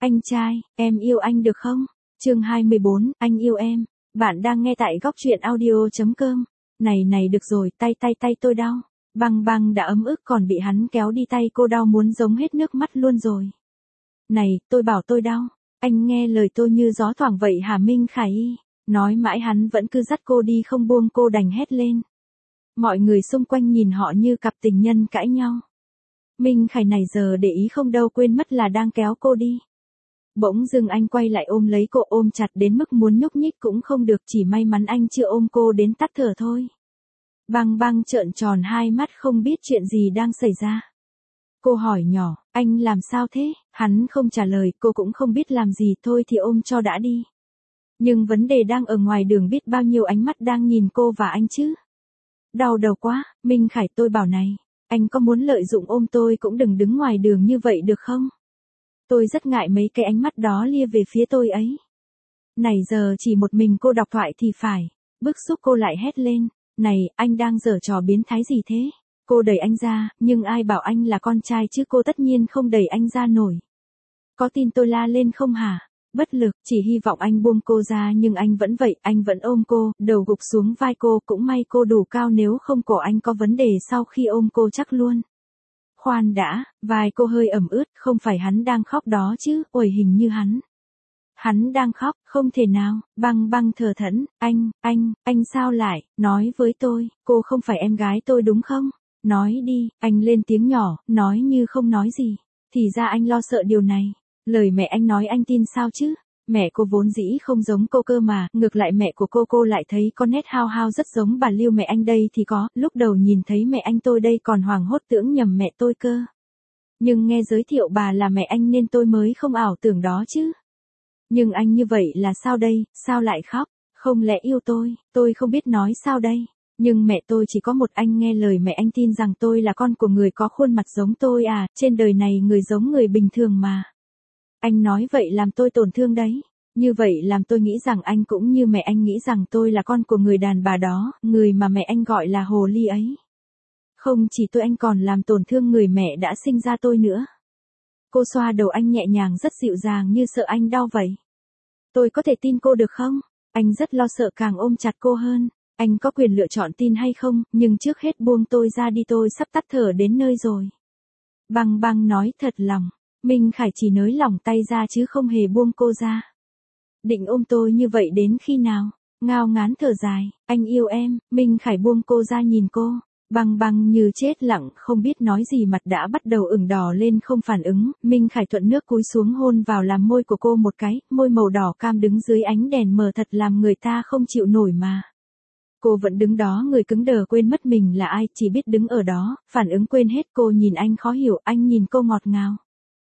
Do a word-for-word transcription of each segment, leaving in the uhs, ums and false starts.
Anh trai, em yêu anh được không? Chương hai mươi bốn, anh yêu em. Bạn đang nghe tại góc truyện audio chấm com. Này này được rồi, tay tay tay tôi đau. Băng băng đã ấm ức còn bị hắn kéo đi tay cô đau muốn giống hết nước mắt luôn rồi. Này, tôi bảo tôi đau. Anh nghe lời tôi như gió thoảng vậy hả Minh Khải Y. Nói mãi hắn vẫn cứ dắt cô đi không buông cô đành hét lên. Mọi người xung quanh nhìn họ như cặp tình nhân cãi nhau. Minh Khải này giờ để ý không đâu quên mất là đang kéo cô đi. Bỗng dưng anh quay lại ôm lấy cô ôm chặt đến mức muốn nhúc nhích cũng không được chỉ may mắn anh chưa ôm cô đến tắt thở thôi. Băng băng trợn tròn hai mắt không biết chuyện gì đang xảy ra. Cô hỏi nhỏ, anh làm sao thế? Hắn không trả lời cô cũng không biết làm gì thôi thì ôm cho đã đi. Nhưng vấn đề đang ở ngoài đường biết bao nhiêu ánh mắt đang nhìn cô và anh chứ. Đau đầu quá, Minh Khải tôi bảo này, anh có muốn lợi dụng ôm tôi cũng đừng đứng ngoài đường như vậy được không? Tôi rất ngại mấy cái ánh mắt đó lia về phía tôi ấy. Này giờ chỉ một mình cô đọc thoại thì phải. Bức xúc cô lại hét lên. Này, anh đang giở trò biến thái gì thế? Cô đẩy anh ra, nhưng ai bảo anh là con trai chứ cô tất nhiên không đẩy anh ra nổi. Có tin tôi la lên không hả? Bất lực, chỉ hy vọng anh buông cô ra nhưng anh vẫn vậy, anh vẫn ôm cô, đầu gục xuống vai cô, cũng may cô đủ cao nếu không cổ anh có vấn đề sau khi ôm cô chắc luôn. Khoan đã, vai cô hơi ẩm ướt, không phải hắn đang khóc đó chứ, ôi hình như hắn. Hắn đang khóc, không thể nào, băng băng thờ thẫn, anh, anh, anh sao lại, nói với tôi, cô không phải em gái tôi đúng không? Nói đi, anh lên tiếng nhỏ, nói như không nói gì, thì ra anh lo sợ điều này, lời mẹ anh nói anh tin sao chứ? Mẹ cô vốn dĩ không giống cô cơ mà, ngược lại mẹ của cô cô lại thấy có nét hao hao rất giống bà Lưu mẹ anh đây thì có, lúc đầu nhìn thấy mẹ anh tôi đây còn hoảng hốt tưởng nhầm mẹ tôi cơ. Nhưng nghe giới thiệu bà là mẹ anh nên tôi mới không ảo tưởng đó chứ. Nhưng anh như vậy là sao đây, sao lại khóc, không lẽ yêu tôi, tôi không biết nói sao đây. Nhưng mẹ tôi chỉ có một anh nghe lời mẹ anh tin rằng tôi là con của người có khuôn mặt giống tôi à, trên đời này người giống người bình thường mà. Anh nói vậy làm tôi tổn thương đấy. Như vậy làm tôi nghĩ rằng anh cũng như mẹ anh nghĩ rằng tôi là con của người đàn bà đó, người mà mẹ anh gọi là hồ ly ấy. Không chỉ tôi anh còn làm tổn thương người mẹ đã sinh ra tôi nữa. Cô xoa đầu anh nhẹ nhàng rất dịu dàng như sợ anh đau vậy. Tôi có thể tin cô được không? Anh rất lo sợ càng ôm chặt cô hơn. Anh có quyền lựa chọn tin hay không, nhưng trước hết buông tôi ra đi tôi sắp tắt thở đến nơi rồi. Băng băng nói thật lòng. Minh Khải chỉ nới lỏng tay ra chứ không hề buông cô ra. Định ôm tôi như vậy đến khi nào? Ngao ngán thở dài, anh yêu em, Minh Khải buông cô ra nhìn cô. Băng băng như chết lặng không biết nói gì mặt đã bắt đầu ửng đỏ lên không phản ứng. Minh Khải thuận nước cúi xuống hôn vào làm môi của cô một cái, môi màu đỏ cam đứng dưới ánh đèn mờ thật làm người ta không chịu nổi mà. Cô vẫn đứng đó người cứng đờ quên mất mình là ai, chỉ biết đứng ở đó, phản ứng quên hết. Cô nhìn anh khó hiểu, anh nhìn cô ngọt ngào.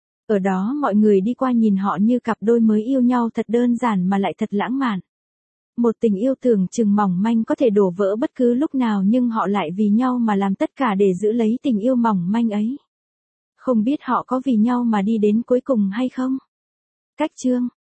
Ở đó mọi người đi qua nhìn họ như cặp đôi mới yêu nhau thật đơn giản mà lại thật lãng mạn. Một tình yêu tưởng chừng mỏng manh có thể đổ vỡ bất cứ lúc nào nhưng họ lại vì nhau mà làm tất cả để giữ lấy tình yêu mỏng manh ấy. Không biết họ có vì nhau mà đi đến cuối cùng hay không? Cách chương